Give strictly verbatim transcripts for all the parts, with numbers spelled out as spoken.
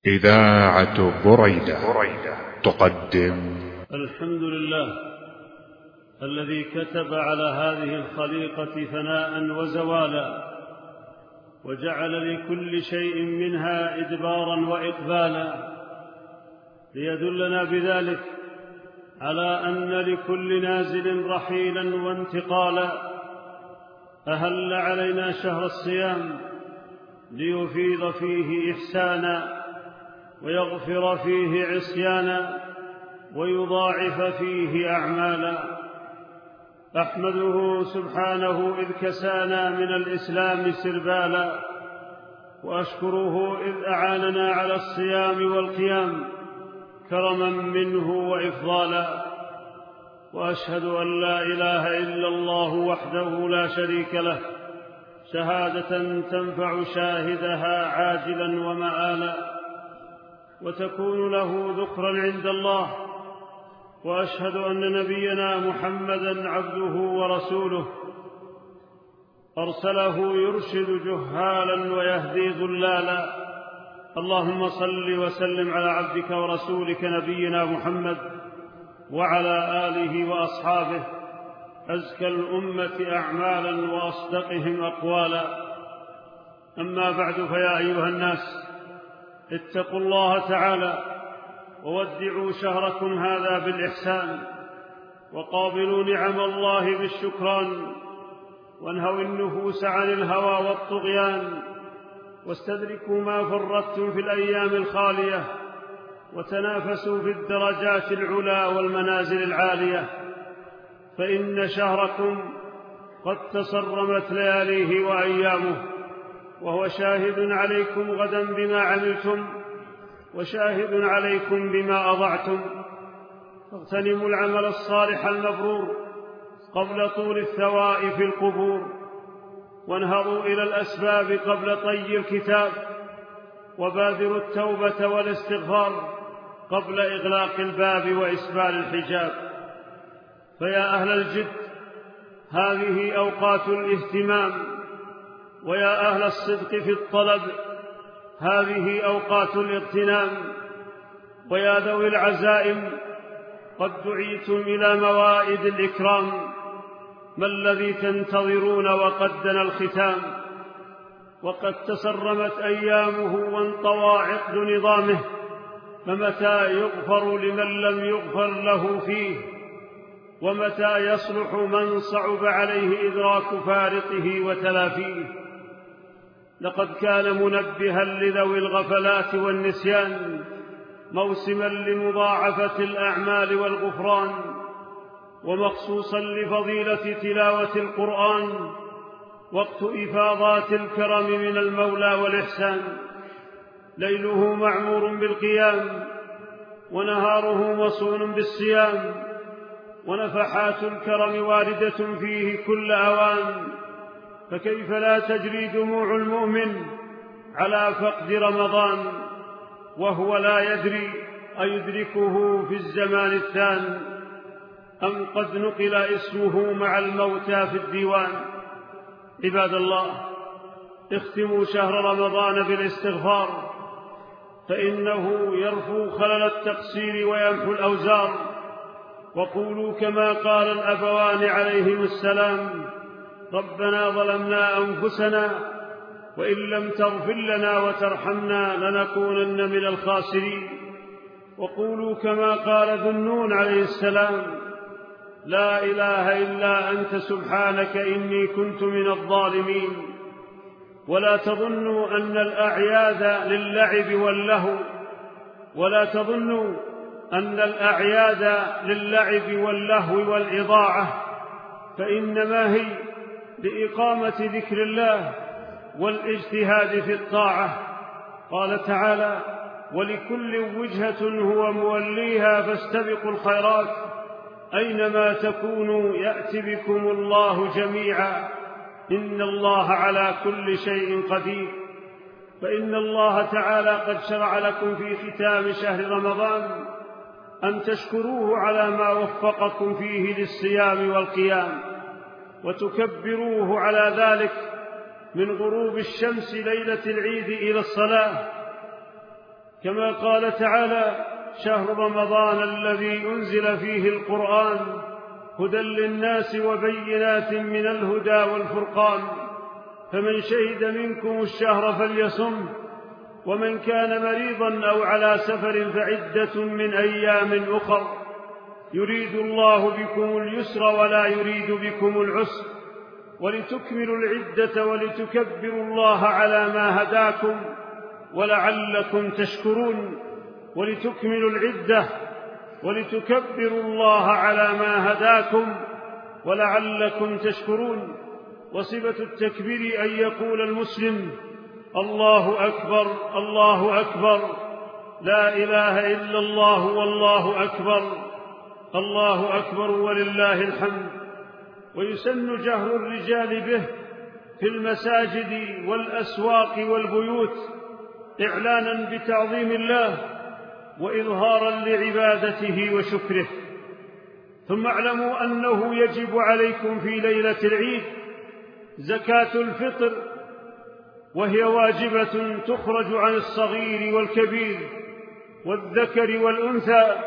إذاعة بريدة تقدم. الحمد لله الذي كتب على هذه الخليقة فناء وزوالا، وجعل لكل شيء منها إدبارا وإقبالا، ليدلنا بذلك على أن لكل نازل رحيلا وانتقالا. أهل علينا شهر الصيام ليفيض فيه إحسانا، ويغفر فيه عصيانا، ويضاعف فيه أعمالا. أحمده سبحانه إذ كسانا من الإسلام سربالا، وأشكره إذ أعاننا على الصيام والقيام كرما منه وإفضالا. وأشهد أن لا إله إلا الله وحده لا شريك له، شهادة تنفع شاهدها عاجلا ومآلا، وتكون له ذكرا عند الله. وأشهد أن نبينا محمدا عبده ورسوله، أرسله يرشد جهالا ويهدي ضلالا. اللهم صل وسلم على عبدك ورسولك نبينا محمد وعلى آله وأصحابه، أزكى الأمة أعمالا وأصدقهم أقوالا. أما بعد، فيا أيها الناس، اتقوا الله تعالى وودعوا شهركم هذا بالإحسان، وقابلوا نعم الله بالشكران، وانهوا النفوس عن الهوى والطغيان، واستدركوا ما فرطتم في الأيام الخالية، وتنافسوا في الدرجات العلى والمنازل العالية، فإن شهركم قد تصرمت لياليه وأيامه، وهو شاهد عليكم غدا بما عملتم، وشاهد عليكم بما أضعتم. فاغتنموا العمل الصالح المبرور قبل طول الثواء في القبور، وانهضوا إلى الأسباب قبل طي الكتاب، وبادروا التوبة والاستغفار قبل إغلاق الباب وإسبال الحجاب. فيا أهل الجد، هذه أوقات الاهتمام، ويا أهل الصدق في الطلب، هذه أوقات الاغتنام. ويا ذوي العزائم، قد دعيتم إلى موائد الإكرام. ما الذي تنتظرون وقد دنا الختام؟ وقد تسرمت أيامه وانطوى عقد نظامه، فمتى يغفر لمن لم يغفر له فيه؟ ومتى يصلح من صعب عليه إدراك فارقه وتلافيه؟ لقد كان منبها لذوي الغفلات والنسيان، موسما لمضاعفة الأعمال والغفران، ومخصوصا لفضيلة تلاوة القرآن، وقت إفاضات الكرم من المولى والإحسان. ليله معمور بالقيام، ونهاره مصون بالصيام، ونفحات الكرم واردة فيه كل أوان. فكيف لا تجري دموع المؤمن على فقد رمضان وهو لا يدري أيدركه في الزمان الثاني أم قد نقل اسمه مع الموتى في الديوان؟ عباد الله، اختموا شهر رمضان بالاستغفار، فإنه يرفو خلل التقصير ويمحو الأوزار. وقولوا كما قال الأبوان عليهم السلام: ربنا ظلمنا أنفسنا، وإن لم تغفر لنا وترحمنا لنكونن من الخاسرين. وقولوا كما قال ذو النون عليه السلام: لا إله إلا أنت سبحانك إني كنت من الظالمين. ولا تظنوا أن الأعياد للعب واللهو ولا تظنوا أن الأعياد للعب واللهو والإضاعة، فإنما هي لإقامة ذكر الله والاجتهاد في الطاعة. قال تعالى: ولكل وجهة هو موليها فاستبقوا الخيرات، أينما تكونوا يأت بكم الله جميعا، إن الله على كل شيء قدير. فإن الله تعالى قد شرع لكم في ختام شهر رمضان أن تشكروه على ما وفقكم فيه للصيام والقيام، وتكبروه على ذلك من غروب الشمس ليلة العيد إلى الصلاة، كما قال تعالى: شهر رمضان الذي أنزل فيه القرآن هدى للناس وبينات من الهدى والفرقان، فمن شهد منكم الشهر فليصم، ومن كان مريضا أو على سفر فعدة من أيام أخر، يريد الله بكم اليسر ولا يريد بكم العسر، ولتكملوا العدة ولتكبروا الله على ما هداكم ولعلكم تشكرون. ولتكملوا العدة ولتكبروا الله على ما هداكم ولعلكم تشكرون. وصفة التكبير أن يقول المسلم: الله أكبر الله أكبر، لا إله إلا الله والله أكبر، الله أكبر ولله الحمد. ويسن جهر الرجال به في المساجد والأسواق والبيوت إعلانا بتعظيم الله وإظهارا لعبادته وشكره. ثم اعلموا أنه يجب عليكم في ليلة العيد زكاة الفطر، وهي واجبة تخرج عن الصغير والكبير والذكر والأنثى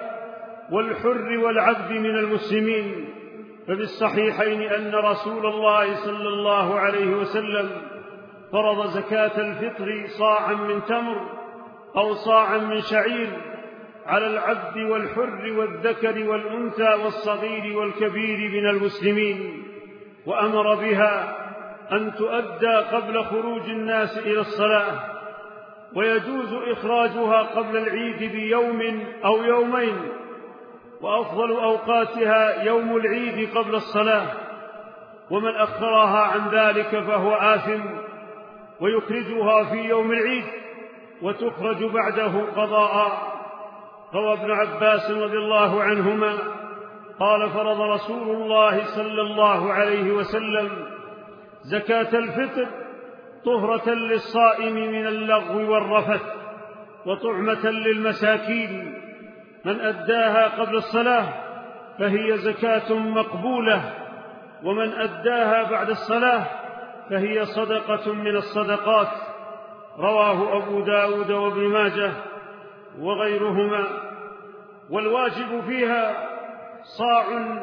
والحر والعبد من المسلمين. ففي الصحيحين أن رسول الله صلى الله عليه وسلم فرض زكاة الفطر صاعا من تمر أو صاعا من شعير على العبد والحر والذكر والأنثى والصغير والكبير من المسلمين، وأمر بها أن تؤدى قبل خروج الناس إلى الصلاة، ويجوز إخراجها قبل العيد بيوم أو يومين، وأفضل أوقاتها يوم العيد قبل الصلاة، ومن أخرها عن ذلك فهو آثم، ويخرجها في يوم العيد وتخرج بعده قضاء. روى ابن عباس رضي الله عنهما قال: فرض رسول الله صلى الله عليه وسلم زكاة الفطر طهرة للصائم من اللغو والرفث وطعمة للمساكين، من أداها قبل الصلاة فهي زكاة مقبولة، ومن أداها بعد الصلاة فهي صدقة من الصدقات. رواه أبو داود وابن ماجه وغيرهما. والواجب فيها صاع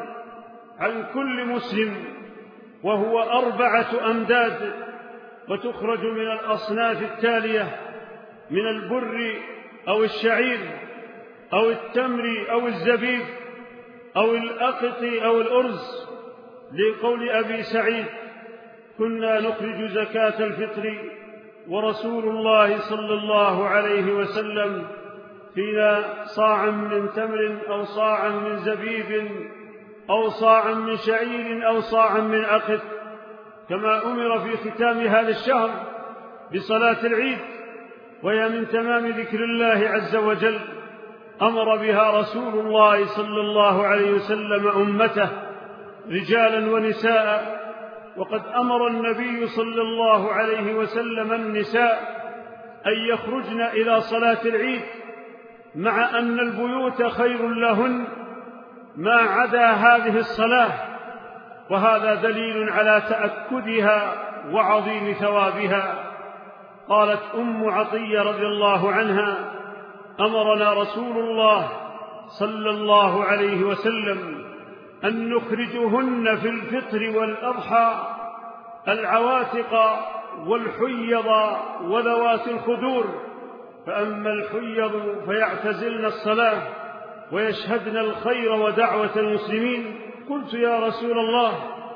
عن كل مسلم، وهو أربعة أمداد، وتخرج من الأصناف التالية: من البر أو الشعير أو التمر أو الزبيب أو الأقط أو الأرز، لقول أبي سعيد: كنا نخرج زكاة الفطر ورسول الله صلى الله عليه وسلم فينا صاعا من تمر أو صاعا من زبيب أو صاعا من شعير أو صاعا من أقط. كما أمر في ختام هذا الشهر بصلاة العيد، وهي من تمام ذكر الله عز وجل، أمر بها رسول الله صلى الله عليه وسلم أمته رجالا ونساء. وقد أمر النبي صلى الله عليه وسلم النساء أن يخرجن إلى صلاة العيد، مع أن البيوت خير لهن ما عدا هذه الصلاة، وهذا دليل على تأكدها وعظيم ثوابها. قالت أم عطية رضي الله عنها: أمرنا رسول الله صلى الله عليه وسلم أن نخرجهن في الفطر والأضحى العواتق والحيض وذوات الخدور، فأما الحيض فيعتزلن الصلاة ويشهدن الخير ودعوة المسلمين. قلت: يا رسول الله،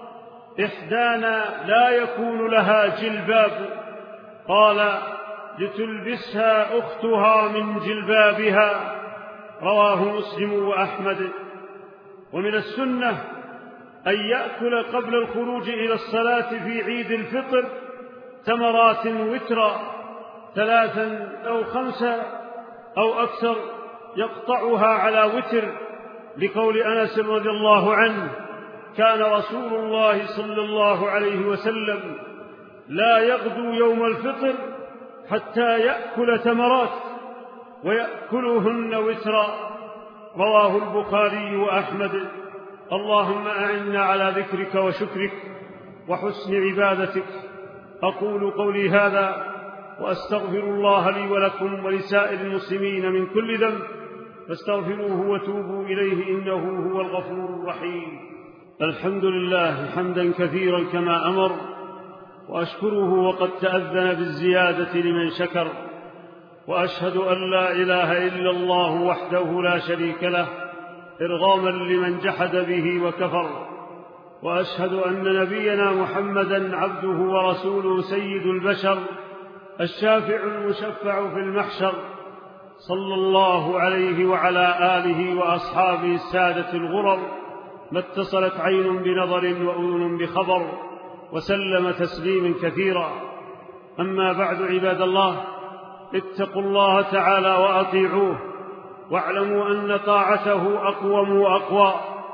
إحدانا لا يكون لها جلباب. قال: لتلبسها أختها من جلبابها. رواه مسلم وأحمد. ومن السنة أن يأكل قبل الخروج إلى الصلاة في عيد الفطر تمرات وترا، ثلاثا أو خمسة أو أكثر، يقطعها على وتر، لقول أنس رضي الله عنه: كان رسول الله صلى الله عليه وسلم لا يغدو يوم الفطر حتى يأكل تمرات، ويأكلهن وترا. رواه البخاري وأحمد. اللهم أعنا على ذكرك وشكرك وحسن عبادتك. أقول قولي هذا وأستغفر الله لي ولكم ولسائر المسلمين من كل ذنب فاستغفروه وتوبوا إليه إنه هو الغفور الرحيم. الحمد لله حمدا كثيرا كما أمر، وأشكره وقد تأذن بالزيادة لمن شكر، وأشهد أن لا إله إلا الله وحده لا شريك له إرغاما لمن جحد به وكفر، وأشهد أن نبينا محمدا عبده ورسوله سيد البشر الشافع المشفع في المحشر، صلى الله عليه وعلى آله وأصحابه السادة الغرر، ما اتصلت عين بنظر وأذن بخبر، وسلم تسليما كثيرا. أما بعد، عباد الله، اتقوا الله تعالى وأطيعوه، واعلموا أن طاعته أقوم وأقوى،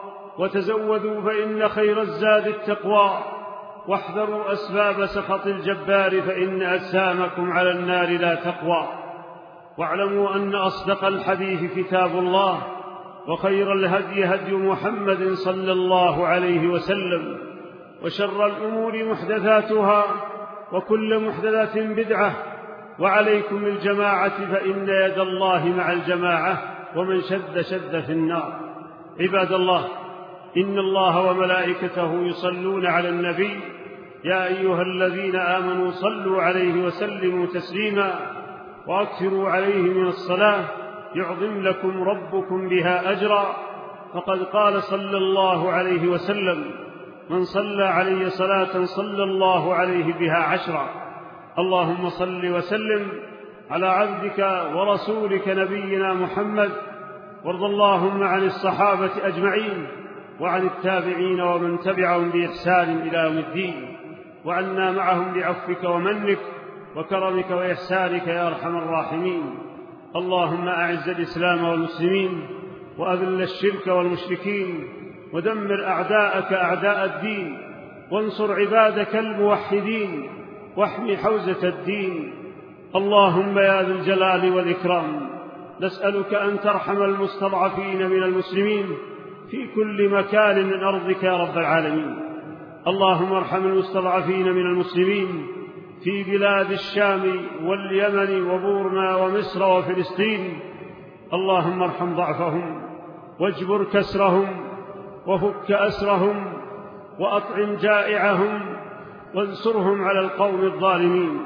وتزودوا فإن خير الزاد التقوى، واحذروا أسباب سخط الجبار فإن أجسامكم على النار لا تقوى. واعلموا أن أصدق الحديث كتاب الله، وخير الهدي هدي محمد صلى الله عليه وسلم، وشر الأمور محدثاتها، وكل محدثة بدعة، وعليكم الجماعة فإن يد الله مع الجماعة، ومن شد شد في النار. عباد الله، إن الله وملائكته يصلون على النبي، يا أيها الذين آمنوا صلوا عليه وسلموا تسليما، وأكثروا عليه من الصلاة يعظم لكم ربكم بها أجرا. فقد قال صلى الله عليه وسلم: من صلى علي صلاة صلى الله عليه بها عشرا. اللهم صل وسلم على عبدك ورسولك نبينا محمد، وارض اللهم عن الصحابة أجمعين، وعن التابعين ومن تبعهم بإحسان إلى يوم الدين، وعنا معهم بعفوك ومنك وكرمك وإحسانك يا أرحم الراحمين. اللهم أعز الإسلام والمسلمين، وأذل الشرك والمشركين، ودمر أعداءك أعداء الدين، وانصر عبادك الموحدين، واحمي حوزة الدين. اللهم يا ذا الجلال والإكرام، نسألك أن ترحم المستضعفين من المسلمين في كل مكان من أرضك يا رب العالمين. اللهم ارحم المستضعفين من المسلمين في بلاد الشام واليمن وبورما ومصر وفلسطين. اللهم ارحم ضعفهم، واجبر كسرهم، وفك أسرهم، وأطعم جائعهم، وانصرهم على القوم الظالمين.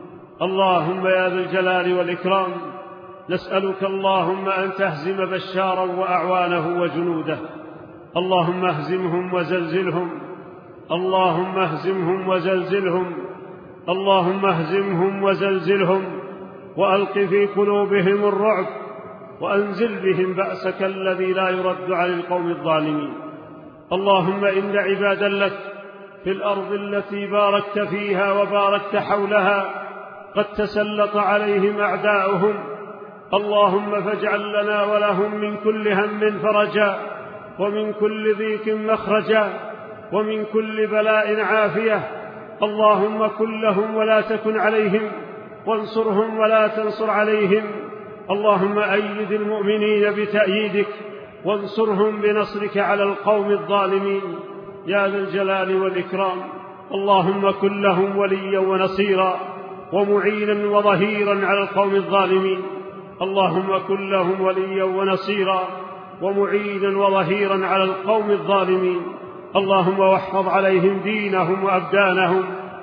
اللهم يا ذا الجلال والإكرام، نسألك اللهم أن تهزم بشارا وأعوانه وجنوده. اللهم اهزمهم وزلزلهم، اللهم اهزمهم وزلزلهم، اللهم اهزمهم وزلزلهم، وألق في قلوبهم الرعب، وأنزل بهم بأسك الذي لا يرد عن القوم الظالمين. اللهم إن عبادا لك في الأرض التي باركت فيها وباركت حولها قد تسلط عليهم أعداؤهم. اللهم فاجعل لنا ولهم من كل هم فرجا، ومن كل ضيق مخرجا، ومن كل بلاء عافية. اللهم كن لهم ولا تكن عليهم، وانصرهم ولا تنصر عليهم. اللهم أيد المؤمنين بتأييدك، وانصرهم بنصرك على القوم الظالمين يا ذا الجلال والإكرام. اللهم كن لهم وليا ونصيرا، ومعينا وظهيرا على القوم الظالمين. اللهم كن لهم وليا ونصيرا، ومعينا وظهيرا على القوم الظالمين. اللهم واحفظ عليهم دينهم وأبدانهم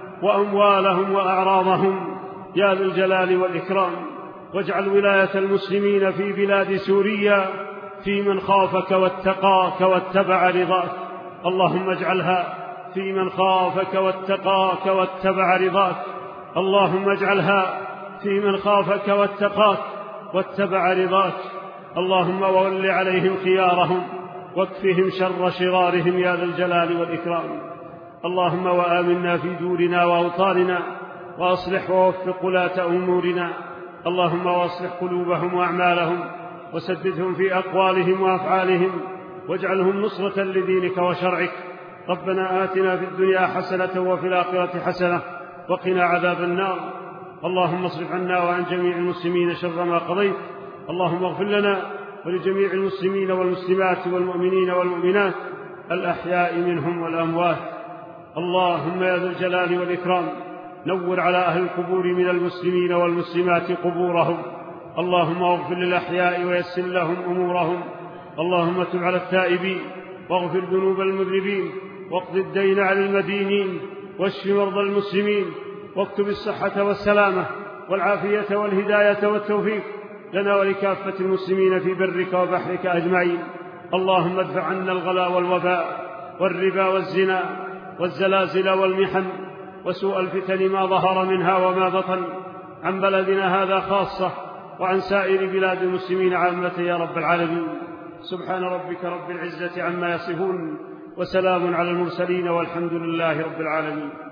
وأموالهم وأعراضهم يا ذا الجلال والإكرام. واجعل ولاية المسلمين في بلاد سوريا في من خافك واتقاك واتبع رضاك. اللهم اجعلها في من خافك واتقاك واتبع رضاك. اللهم اجعلها في من خافك واتقاك واتبع رضاك. اللهم وول عليهم خيارهم، واكفهم شر شرارهم يا ذا الجلال والإكرام. اللهم وآمنا في دورنا وأوطاننا، وأصلح ووفق ولاة أمورنا. اللهم واصلح قلوبهم وأعمالهم، وسددهم في أقوالهم وأفعالهم، واجعلهم نصرة لدينك وشرعك. ربنا آتنا في الدنيا حسنة وفي الآخرة حسنة وقنا عذاب النار. اللهم اصرف عنا وعن جميع المسلمين شر ما قضيت. اللهم اغفر لنا ولجميع المسلمين والمسلمات والمؤمنين والمؤمنات الأحياء منهم والأموات. اللهم يا ذا الجلال والإكرام، نور على أهل القبور من المسلمين والمسلمات قبورهم. اللهم اغفر للأحياء ويسر لهم أمورهم. اللهم تب على التائبين واغفر ذنوب المذنبين واقض الدين عن المدينين واشف مرضى المسلمين واكتب الصحة والسلامة والعافية والهداية والتوفيق لنا ولكافة المسلمين في برك وبحرك أجمعين. اللهم ادفع عنا الغلا والوباء والربا والزنا والزلازل والمحن وسوء الفتن ما ظهر منها وما بطن عن بلدنا هذا خاصة وعن سائر بلاد المسلمين عامة يا رب العالمين. سبحان ربك رب العزة عما يصفون وسلام على المرسلين والحمد لله رب العالمين.